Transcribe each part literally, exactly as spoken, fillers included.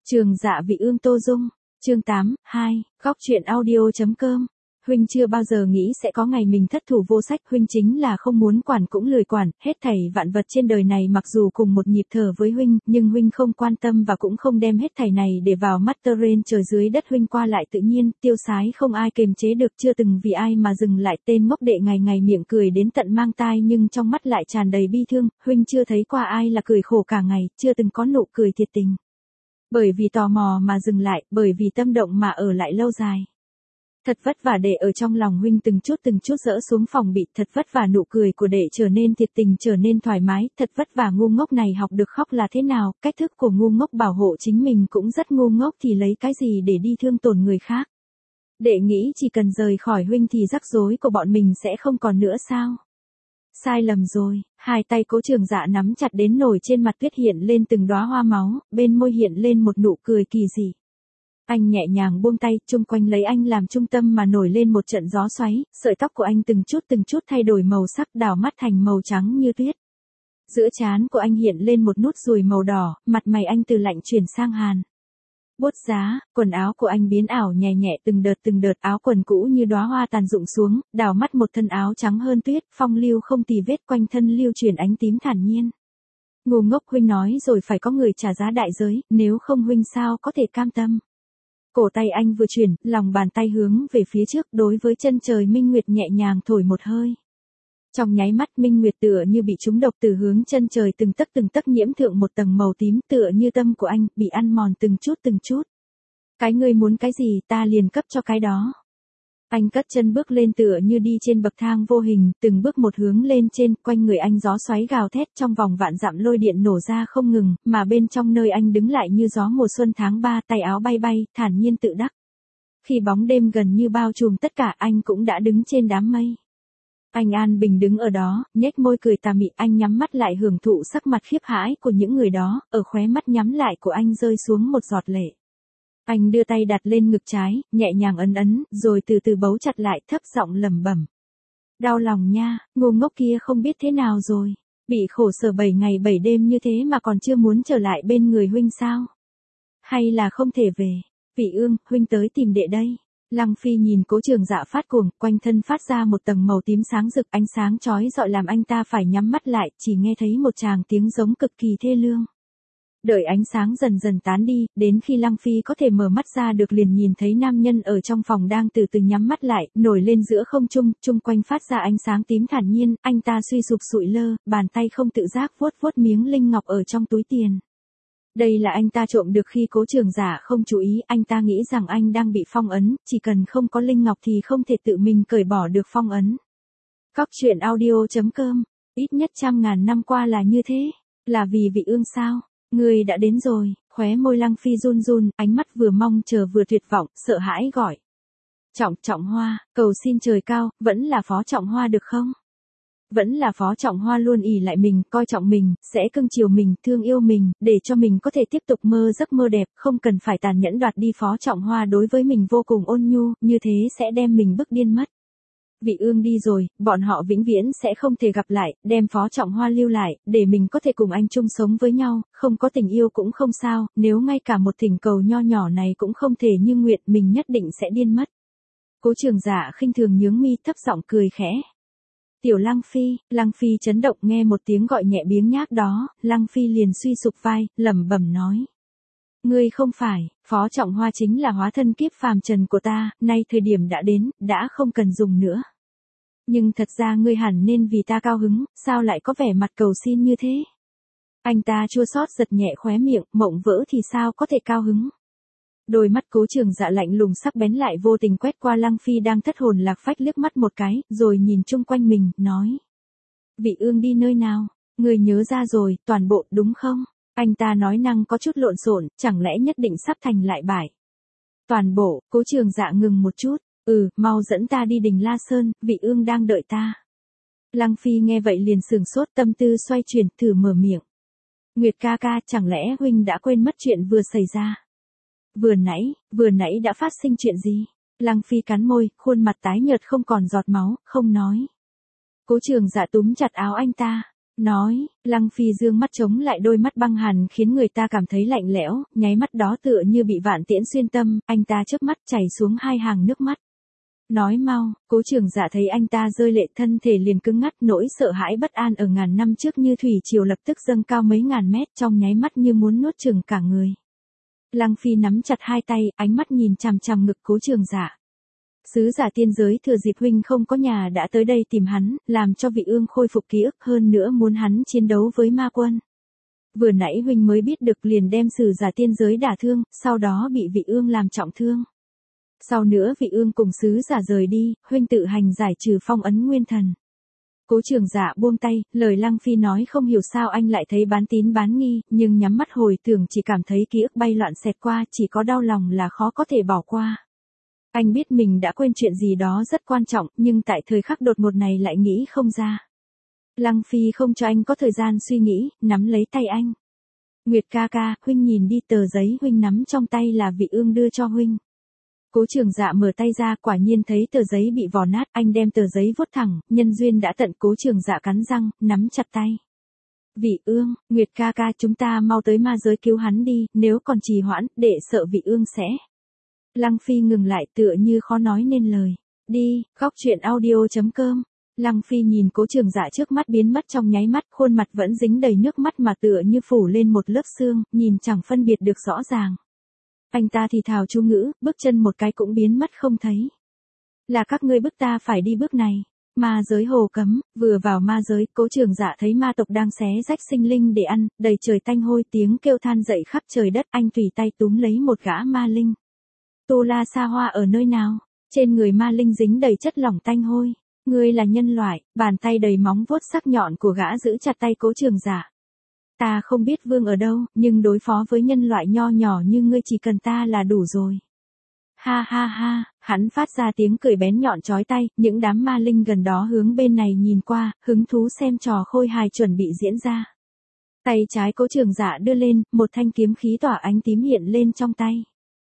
Trường Dạ Vị Ương Tô Dung, chương tám, hai, góc truyện audio chấm com. Huynh chưa bao giờ nghĩ sẽ có ngày mình thất thủ vô sách, huynh chính là không muốn quản cũng lười quản, hết thảy vạn vật trên đời này mặc dù cùng một nhịp thở với huynh, nhưng huynh không quan tâm và cũng không đem hết thảy này để vào mắt. Tơ rên trời dưới đất huynh qua lại tự nhiên, tiêu sái không ai kềm chế được, chưa từng vì ai mà dừng lại. Tên ngốc đệ ngày ngày miệng cười đến tận mang tai nhưng trong mắt lại tràn đầy bi thương, huynh chưa thấy qua ai là cười khổ cả ngày, chưa từng có nụ cười thiệt tình. Bởi vì tò mò mà dừng lại, bởi vì tâm động mà ở lại lâu dài. Thật vất vả để ở trong lòng huynh từng chút từng chút dỡ xuống phòng bị, thật vất vả nụ cười của đệ trở nên thiệt tình, trở nên thoải mái, thật vất vả ngu ngốc này học được khóc là thế nào, cách thức của ngu ngốc bảo hộ chính mình cũng rất ngu ngốc, thì lấy cái gì để đi thương tổn người khác. Đệ nghĩ chỉ cần rời khỏi huynh thì rắc rối của bọn mình sẽ không còn nữa sao? Sai lầm rồi, hai tay Cố Trường Dạ nắm chặt đến nổi, trên mặt tuyết hiện lên từng đóa hoa máu, bên môi hiện lên một nụ cười kỳ dị. Anh nhẹ nhàng buông tay, chung quanh lấy anh làm trung tâm mà nổi lên một trận gió xoáy, sợi tóc của anh từng chút từng chút thay đổi màu sắc, đảo mắt thành màu trắng như tuyết. Giữa trán của anh hiện lên một nút ruồi màu đỏ, mặt mày anh từ lạnh chuyển sang hàn. Bốt giá, quần áo của anh biến ảo nhẹ nhẹ từng đợt từng đợt, áo quần cũ như đóa hoa tàn rụng xuống, đảo mắt một thân áo trắng hơn tuyết, phong lưu không tì vết, quanh thân lưu chuyển ánh tím thản nhiên. Ngu ngốc, huynh nói rồi phải có người trả giá đại giới, nếu không huynh sao có thể cam tâm. Cổ tay anh vừa chuyển, lòng bàn tay hướng về phía trước, đối với chân trời minh nguyệt nhẹ nhàng thổi một hơi. Trong nháy mắt minh nguyệt tựa như bị trúng độc, từ hướng chân trời từng tấc từng tấc nhiễm thượng một tầng màu tím, tựa như tâm của anh bị ăn mòn từng chút từng chút. Cái ngươi muốn cái gì ta liền cấp cho cái đó. Anh cất chân bước lên tựa như đi trên bậc thang vô hình, từng bước một hướng lên trên, quanh người anh gió xoáy gào thét, trong vòng vạn dặm lôi điện nổ ra không ngừng, mà bên trong nơi anh đứng lại như gió mùa xuân tháng ba, tay áo bay bay, thản nhiên tự đắc. Khi bóng đêm gần như bao trùm tất cả, anh cũng đã đứng trên đám mây. Anh an bình đứng ở đó, nhếch môi cười tà mị, anh nhắm mắt lại hưởng thụ sắc mặt khiếp hãi của những người đó, ở khóe mắt nhắm lại của anh rơi xuống một giọt lệ. Anh đưa tay đặt lên ngực trái, nhẹ nhàng ấn ấn, rồi từ từ bấu chặt lại, thấp giọng lẩm bẩm. Đau lòng nha, ngu ngốc kia không biết thế nào rồi, bị khổ sở bảy ngày bảy đêm như thế mà còn chưa muốn trở lại bên người huynh sao? Hay là không thể về? Vị Ương, huynh tới tìm đệ đây. Lăng Phi nhìn Cố Trường Dạ phát cuồng, quanh thân phát ra một tầng màu tím sáng rực, ánh sáng chói rọi làm anh ta phải nhắm mắt lại, chỉ nghe thấy một tràng tiếng giống cực kỳ thê lương. Đợi ánh sáng dần dần tán đi, đến khi Lăng Phi có thể mở mắt ra được liền nhìn thấy nam nhân ở trong phòng đang từ từ nhắm mắt lại, nổi lên giữa không trung, chung quanh phát ra ánh sáng tím thản nhiên, anh ta suy sụp sụi lơ, bàn tay không tự giác vuốt vuốt miếng linh ngọc ở trong túi tiền. Đây là anh ta trộm được khi Cố Trường Dạ không chú ý, anh ta nghĩ rằng anh đang bị phong ấn, chỉ cần không có linh ngọc thì không thể tự mình cởi bỏ được phong ấn. Góc truyện audio chấm com, ít nhất trăm ngàn năm qua là như thế, là vì Vị Ương sao? Người đã đến rồi, khóe môi Lăng Phi run run, ánh mắt vừa mong chờ vừa tuyệt vọng, sợ hãi gọi. Trọng Trọng Hoa, cầu xin trời cao, vẫn là Phó Trọng Hoa được không? Vẫn là Phó Trọng Hoa luôn ỷ lại mình, coi trọng mình, sẽ cưng chiều mình, thương yêu mình, để cho mình có thể tiếp tục mơ giấc mơ đẹp, không cần phải tàn nhẫn đoạt đi. Phó Trọng Hoa đối với mình vô cùng ôn nhu, như thế sẽ đem mình bức điên mất. Vị Ương đi rồi, bọn họ vĩnh viễn sẽ không thể gặp lại, đem Phó Trọng Hoa lưu lại, để mình có thể cùng anh chung sống với nhau, không có tình yêu cũng không sao, nếu ngay cả một thỉnh cầu nho nhỏ này cũng không thể như nguyện, mình nhất định sẽ điên mất. Cố Trường Dạ khinh thường nhướng mi, thấp giọng cười khẽ. Tiểu Lăng Phi, Lăng Phi chấn động nghe một tiếng gọi nhẹ biếng nhác đó, Lăng Phi liền suy sụp vai, lẩm bẩm nói. Ngươi không phải, Phó Trọng Hoa chính là hóa thân kiếp phàm trần của ta, nay thời điểm đã đến, đã không cần dùng nữa. Nhưng thật ra ngươi hẳn nên vì ta cao hứng, sao lại có vẻ mặt cầu xin như thế? Anh ta chua xót giật nhẹ khóe miệng, mộng vỡ thì sao có thể cao hứng? Đôi mắt Cố Trường Dạ lạnh lùng sắc bén lại vô tình quét qua Lăng Phi đang thất hồn lạc phách liếc mắt một cái, rồi nhìn chung quanh mình, nói. Vị Ương đi nơi nào? Người nhớ ra rồi, toàn bộ đúng không? Anh ta nói năng có chút lộn xộn, chẳng lẽ nhất định sắp thành lại bại. Toàn bộ, Cố Trường Dạ ngừng một chút, ừ, mau dẫn ta đi Đình La Sơn, Vị Ương đang đợi ta. Lăng Phi nghe vậy liền sửng sốt, tâm tư xoay chuyển, thử mở miệng. Nguyệt ca ca, chẳng lẽ huynh đã quên mất chuyện vừa xảy ra? Vừa nãy, vừa nãy đã phát sinh chuyện gì? Lăng Phi cắn môi, khuôn mặt tái nhợt không còn giọt máu, không nói. Cố Trường Dạ túm chặt áo anh ta. Nói, Lăng Phi dương mắt chống lại đôi mắt băng hàn khiến người ta cảm thấy lạnh lẽo, nháy mắt đó tựa như bị vạn tiễn xuyên tâm, anh ta chớp mắt chảy xuống hai hàng nước mắt. Nói mau, Cố Trường Dạ thấy anh ta rơi lệ thân thể liền cứng ngắt, nỗi sợ hãi bất an ở ngàn năm trước như thủy triều lập tức dâng cao mấy ngàn mét, trong nháy mắt như muốn nuốt chửng cả người. Lăng Phi nắm chặt hai tay, ánh mắt nhìn chằm chằm ngực Cố Trường Dạ. Sứ giả tiên giới thừa dịp huynh không có nhà đã tới đây tìm hắn, làm cho vị ương khôi phục ký ức, hơn nữa muốn hắn chiến đấu với ma quân. Vừa nãy huynh mới biết được liền đem sứ giả tiên giới đả thương, sau đó bị vị ương làm trọng thương. Sau nữa vị ương cùng sứ giả rời đi, huynh tự hành giải trừ phong ấn nguyên thần. Cố Trường Dạ buông tay, lời Lăng Phi nói không hiểu sao anh lại thấy bán tín bán nghi, nhưng nhắm mắt hồi tưởng chỉ cảm thấy ký ức bay loạn xẹt qua, chỉ có đau lòng là khó có thể bỏ qua. Anh biết mình đã quên chuyện gì đó rất quan trọng, nhưng tại thời khắc đột ngột này lại nghĩ không ra. Lăng Phi không cho anh có thời gian suy nghĩ, nắm lấy tay anh. Nguyệt ca ca, huynh nhìn đi, tờ giấy huynh nắm trong tay là vị ương đưa cho huynh. Cố Trường Dạ mở tay ra, quả nhiên thấy tờ giấy bị vò nát, anh đem tờ giấy vuốt thẳng, nhân duyên đã tận. Cố Trường Dạ cắn răng, nắm chặt tay. Vị ương, Nguyệt ca ca, chúng ta mau tới ma giới cứu hắn đi, nếu còn trì hoãn, để sợ vị ương sẽ. Lăng Phi ngừng lại tựa như khó nói nên lời. Đi, khóc chuyện audio chấm com. Lăng Phi nhìn Cố Trường Dạ trước mắt biến mất trong nháy mắt, khuôn mặt vẫn dính đầy nước mắt mà tựa như phủ lên một lớp xương, nhìn chẳng phân biệt được rõ ràng. Anh ta thì thào chú ngữ, bước chân một cái cũng biến mất không thấy. Là các ngươi bức ta phải đi bước này. Ma giới hồ cấm, vừa vào ma giới, Cố Trường Dạ thấy ma tộc đang xé rách sinh linh để ăn, đầy trời tanh hôi, tiếng kêu than dậy khắp trời đất, anh tùy tay túm lấy một gã ma linh. Tu La Sa Hoa ở nơi nào? Trên người ma linh dính đầy chất lỏng tanh hôi. Ngươi là nhân loại, bàn tay đầy móng vuốt sắc nhọn của gã giữ chặt tay Cố Trường Dạ. Ta không biết vương ở đâu, nhưng đối phó với nhân loại nho nhỏ như ngươi chỉ cần ta là đủ rồi. Ha ha ha, hắn phát ra tiếng cười bén nhọn chói tai, những đám ma linh gần đó hướng bên này nhìn qua, hứng thú xem trò khôi hài chuẩn bị diễn ra. Tay trái Cố Trường Dạ đưa lên, một thanh kiếm khí tỏa ánh tím hiện lên trong tay.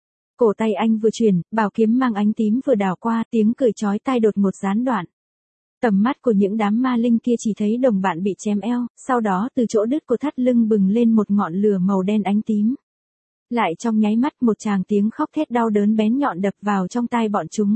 Cổ tay anh vừa chuyển, bảo kiếm mang ánh tím vừa đảo qua, tiếng cười chói tai đột ngột gián đoạn. Tầm mắt của những đám ma linh kia chỉ thấy đồng bạn bị chém eo, sau đó từ chỗ đứt của thắt lưng bừng lên một ngọn lửa màu đen ánh tím. Lại trong nháy mắt một tràng tiếng khóc thét đau đớn bén nhọn đập vào trong tai bọn chúng.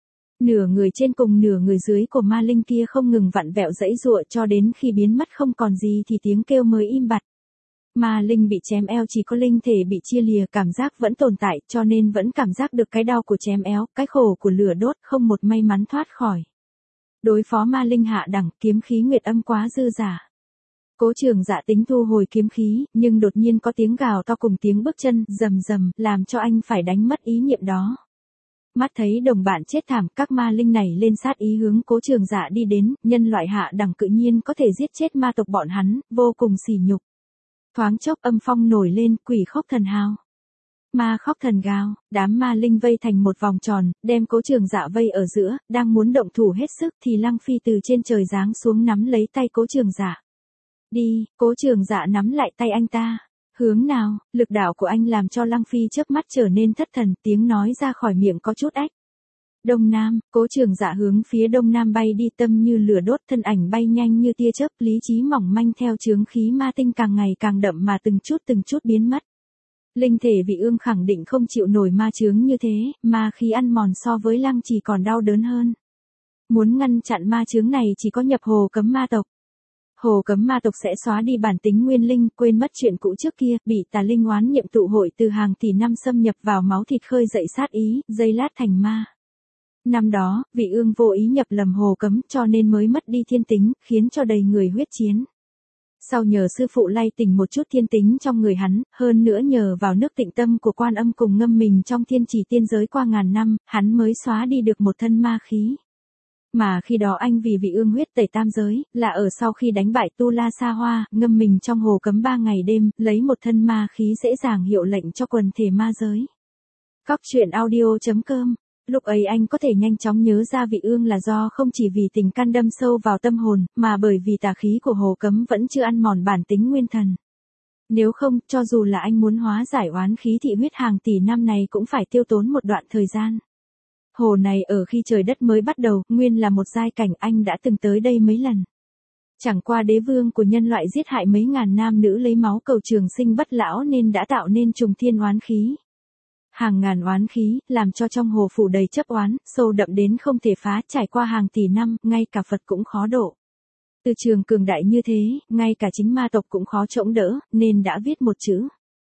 Nửa người trên cùng nửa người dưới của ma linh kia không ngừng vặn vẹo giãy giụa cho đến khi biến mất không còn gì thì tiếng kêu mới im bặt. Ma linh bị chém eo chỉ có linh thể bị chia lìa, cảm giác vẫn tồn tại cho nên vẫn cảm giác được cái đau của chém eo, cái khổ của lửa đốt, không một may mắn thoát khỏi. Đối phó ma linh hạ đẳng, kiếm khí nguyệt âm quá dư giả. Cố Trường Dạ tính thu hồi kiếm khí, nhưng đột nhiên có tiếng gào to cùng tiếng bước chân rầm rầm, làm cho anh phải đánh mất ý niệm đó. Mắt thấy đồng bạn chết thảm, các ma linh này lên sát ý hướng Cố Trường Dạ đi đến, nhân loại hạ đẳng tự nhiên có thể giết chết ma tộc bọn hắn, vô cùng sỉ nhục. Thoáng chốc âm phong nổi lên, quỷ khóc thần hào. Ma khóc thần gào, đám ma linh vây thành một vòng tròn, đem Cố Trường Dạ vây ở giữa, đang muốn động thủ hết sức thì Lăng Phi từ trên trời giáng xuống nắm lấy tay Cố Trường Dạ. Đi, Cố Trường Dạ nắm lại tay anh ta. Hướng nào, lực đạo của anh làm cho Lăng Phi chớp mắt trở nên thất thần, tiếng nói ra khỏi miệng có chút ách. Đông Nam, Cố Trường Dạ hướng phía Đông Nam bay đi, tâm như lửa đốt, thân ảnh bay nhanh như tia chớp, lý trí mỏng manh theo chướng khí ma tinh càng ngày càng đậm mà từng chút từng chút biến mất. Linh thể vị ương khẳng định không chịu nổi ma chướng như thế, ma khí ăn mòn so với Lăng chỉ còn đau đớn hơn. Muốn ngăn chặn ma chướng này chỉ có nhập hồ cấm ma tộc. Hồ cấm ma tộc sẽ xóa đi bản tính nguyên linh, quên mất chuyện cũ trước kia, bị tà linh oán niệm tụ hội từ hàng tỷ năm xâm nhập vào máu thịt khơi dậy sát ý, dây lát thành ma. Năm đó, vị ương vô ý nhập lầm hồ cấm cho nên mới mất đi thiên tính, khiến cho đầy người huyết chiến. Sau nhờ sư phụ lay tỉnh một chút thiên tính trong người hắn, hơn nữa nhờ vào nước tịnh tâm của Quan Âm cùng ngâm mình trong thiên trì tiên giới qua ngàn năm, hắn mới xóa đi được một thân ma khí. Mà khi đó anh vì vị ương huyết tẩy tam giới, là ở sau khi đánh bại Tu La Sa Hoa, ngâm mình trong hồ cấm ba ngày đêm, lấy một thân ma khí dễ dàng hiệu lệnh cho quần thể ma giới. Khóc chuyện audio chấm com. Lúc ấy anh có thể nhanh chóng nhớ ra vị ương là do không chỉ vì tình căn đâm sâu vào tâm hồn, mà bởi vì tà khí của hồ cấm vẫn chưa ăn mòn bản tính nguyên thần. Nếu không, cho dù là anh muốn hóa giải oán khí thị huyết hàng tỷ năm này cũng phải tiêu tốn một đoạn thời gian. Hồ này ở khi trời đất mới bắt đầu, nguyên là một giai cảnh, anh đã từng tới đây mấy lần. Chẳng qua đế vương của nhân loại giết hại mấy ngàn nam nữ lấy máu cầu trường sinh bất lão nên đã tạo nên trùng thiên oán khí. Hàng ngàn oán khí, làm cho trong hồ phủ đầy chấp oán, sâu đậm đến không thể phá, trải qua hàng tỷ năm, ngay cả Phật cũng khó độ. Từ trường cường đại như thế, ngay cả chính ma tộc cũng khó chống đỡ, nên đã viết một chữ.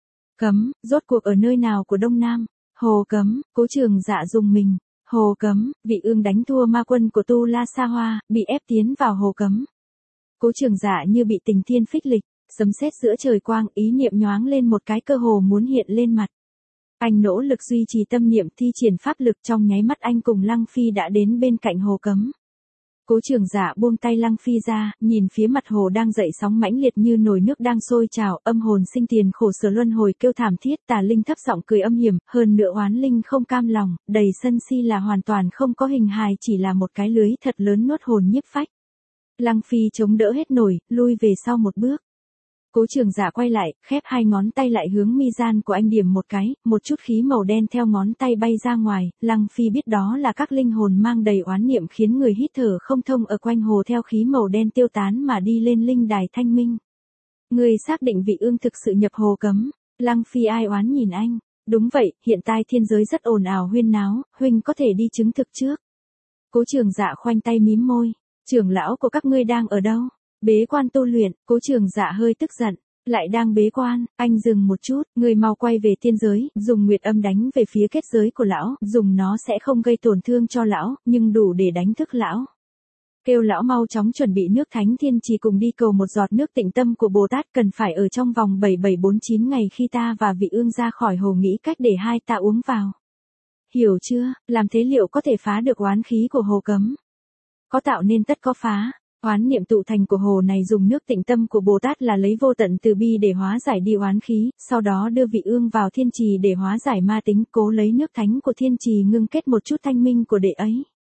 Cấm, rốt cuộc ở nơi nào của Đông Nam? Hồ Cấm, Cố Trường Dạ dùng mình. Hồ Cấm, vị ương đánh thua ma quân của Tu La Sa Hoa, bị ép tiến vào Hồ Cấm. Cố Trường Dạ như bị tình thiên phích lịch, sấm sét giữa trời quang, ý niệm nhoáng lên một cái cơ hồ muốn hiện lên mặt. Anh nỗ lực duy trì tâm niệm thi triển pháp lực, trong nháy mắt anh cùng Lăng Phi đã đến bên cạnh Hồ Cấm. Cố Trường Dạ buông tay Lăng Phi ra, nhìn phía mặt hồ đang dậy sóng mãnh liệt như nồi nước đang sôi trào, âm hồn sinh tiền khổ sở luân hồi kêu thảm thiết, tà linh thấp giọng cười âm hiểm, hơn nữa oán linh không cam lòng, đầy sân si là hoàn toàn không có hình hài, chỉ là một cái lưới thật lớn nuốt hồn nhiếp phách. Lăng Phi chống đỡ hết nổi, lui về sau một bước. Cố Trường Dạ quay lại, khép hai ngón tay lại hướng mi gian của anh điểm một cái, một chút khí màu đen theo ngón tay bay ra ngoài, Lăng Phi biết đó là các linh hồn mang đầy oán niệm khiến người hít thở không thông ở quanh hồ theo khí màu đen tiêu tán mà đi lên linh đài thanh minh. Người xác định vị ương thực sự nhập Hồ Cấm. Lăng Phi ai oán nhìn anh. Đúng vậy, hiện tại thiên giới rất ồn ào huyên náo, huynh có thể đi chứng thực trước. Cố Trường Dạ khoanh tay mím môi. Trưởng lão của các ngươi đang ở đâu? Bế quan tu luyện. Cố Trường Dạ hơi tức giận. Lại đang bế quan, anh dừng một chút, người mau quay về thiên giới, dùng nguyệt âm đánh về phía kết giới của lão, dùng nó sẽ không gây tổn thương cho lão, nhưng đủ để đánh thức lão. Kêu lão mau chóng chuẩn bị nước thánh thiên trì cùng đi cầu một giọt nước tịnh tâm của Bồ Tát, cần phải ở trong vòng bảy bảy bốn chín ngày khi ta và vị ương ra khỏi hồ, nghĩ cách để hai ta uống vào. Hiểu chưa, làm thế liệu có thể phá được oán khí của Hồ Cấm? Có tạo nên tất có phá. Oán niệm tụ thành của hồ này dùng nước tịnh tâm của Bồ Tát là lấy vô tận từ bi để hóa giải đi oán khí, sau đó đưa vị ương vào thiên trì để hóa giải ma tính, cố lấy nước thánh của thiên trì ngưng kết một chút thanh minh của đệ ấy.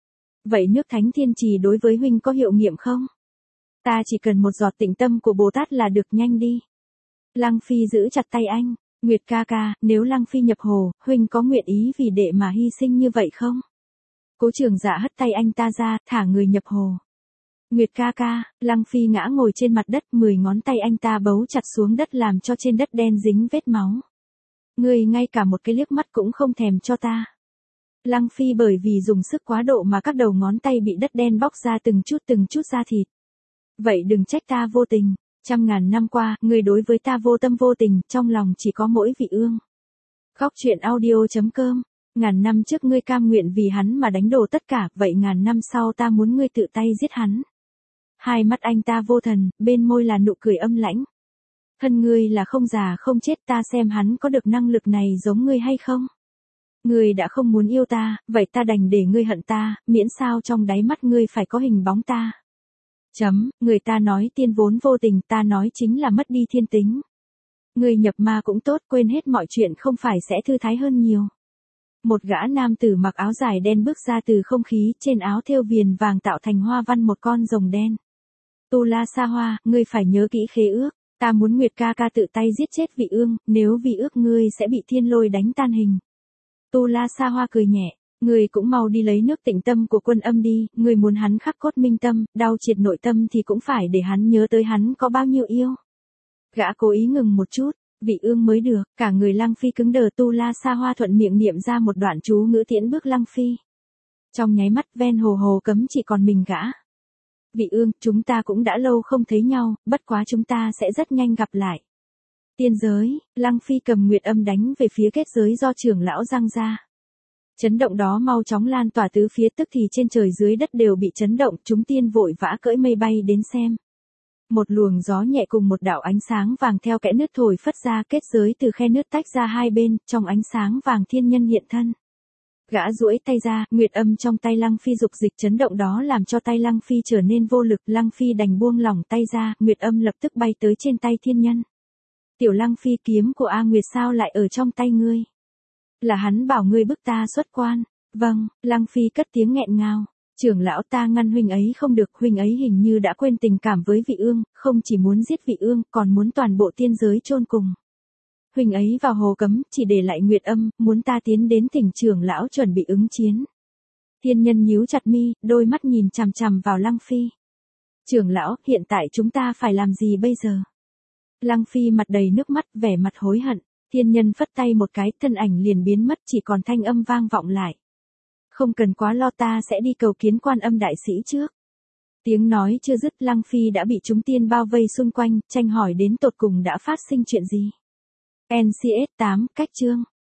Vậy nước thánh thiên trì đối với huynh có hiệu nghiệm không? Ta chỉ cần một giọt tịnh tâm của Bồ Tát là được, nhanh đi. Lăng Phi giữ chặt tay anh. Nguyệt ca ca, nếu Lăng Phi nhập hồ, huynh có nguyện ý vì đệ mà hy sinh như vậy không? Cố Trường Dạ hất tay anh ta ra, thả người nhập hồ. Nguyệt ca ca, Lăng Phi ngã ngồi trên mặt đất, mười ngón tay anh ta bấu chặt xuống đất làm cho trên đất đen dính vết máu. Ngươi ngay cả một cái liếc mắt cũng không thèm cho ta. Lăng Phi bởi vì dùng sức quá độ mà các đầu ngón tay bị đất đen bóc ra từng chút từng chút da thịt. Vậy đừng trách ta vô tình, trăm ngàn năm qua, ngươi đối với ta vô tâm vô tình, trong lòng chỉ có mỗi vị ương. Góc truyện audio chấm com. Ngàn năm trước ngươi cam nguyện vì hắn mà đánh đổ tất cả, vậy ngàn năm sau ta muốn ngươi tự tay giết hắn. Hai mắt anh ta vô thần, bên môi là nụ cười âm lãnh. Thân ngươi là không già không chết, ta xem hắn có được năng lực này giống ngươi hay không. Ngươi đã không muốn yêu ta, vậy ta đành để ngươi hận ta, miễn sao trong đáy mắt ngươi phải có hình bóng ta. Chấm, người ta nói tiên vốn vô tình, ta nói chính là mất đi thiên tính. Ngươi nhập ma cũng tốt, quên hết mọi chuyện không phải sẽ thư thái hơn nhiều. Một gã nam tử mặc áo dài đen bước ra từ không khí, trên áo thêu viền vàng tạo thành hoa văn một con rồng đen. Tu La Sa Hoa, ngươi phải nhớ kỹ khế ước, ta muốn Nguyệt ca ca tự tay giết chết vị ương, nếu vì ước ngươi sẽ bị thiên lôi đánh tan hình. Tu La Sa Hoa cười nhẹ, ngươi cũng mau đi lấy nước tịnh tâm của Quân Âm đi, ngươi muốn hắn khắc cốt minh tâm, đau triệt nội tâm thì cũng phải để hắn nhớ tới hắn có bao nhiêu yêu. Gã cố ý ngừng một chút, vị ương mới được, cả người Lăng Phi cứng đờ. Tu La Sa Hoa thuận miệng niệm ra một đoạn chú ngữ tiễn bước Lăng Phi. Trong nháy mắt ven hồ hồ cấm chỉ còn mình gã. Vị ương, chúng ta cũng đã lâu không thấy nhau, bất quá chúng ta sẽ rất nhanh gặp lại. Tiên giới, Lăng Phi cầm nguyệt âm đánh về phía kết giới do trưởng lão giăng ra. Chấn động đó mau chóng lan tỏa tứ phía, tức thì trên trời dưới đất đều bị chấn động, chúng tiên vội vã cưỡi mây bay đến xem. Một luồng gió nhẹ cùng một đạo ánh sáng vàng theo kẽ nứt thổi phất ra, kết giới từ khe nứt tách ra hai bên, trong ánh sáng vàng thiên nhân hiện thân. Gã duỗi tay ra, nguyệt âm trong tay Lăng Phi dục dịch, chấn động đó làm cho tay Lăng Phi trở nên vô lực, Lăng Phi đành buông lỏng tay ra, nguyệt âm lập tức bay tới trên tay thiên nhân. Tiểu Lăng Phi, kiếm của A Nguyệt sao lại ở trong tay ngươi? Là hắn bảo ngươi bức ta xuất quan. Vâng, Lăng Phi cất tiếng nghẹn ngào. Trưởng lão, ta ngăn huynh ấy không được, huynh ấy hình như đã quên tình cảm với vị ương, không chỉ muốn giết vị ương, còn muốn toàn bộ tiên giới chôn cùng. Huynh ấy vào hồ cấm, chỉ để lại nguyệt âm, muốn ta tiến đến thỉnh trưởng lão chuẩn bị ứng chiến. Tiên nhân nhíu chặt mi, đôi mắt nhìn chằm chằm vào Lăng Phi. Trưởng lão, hiện tại chúng ta phải làm gì bây giờ? Lăng Phi mặt đầy nước mắt, vẻ mặt hối hận. Thiên nhân phất tay một cái, thân ảnh liền biến mất, chỉ còn thanh âm vang vọng lại. Không cần quá lo, ta sẽ đi cầu kiến Quan Âm đại sĩ trước. Tiếng nói chưa dứt, Lăng Phi đã bị chúng tiên bao vây xung quanh, tranh hỏi đến tột cùng đã phát sinh chuyện gì. en xê ét tám, cách chương.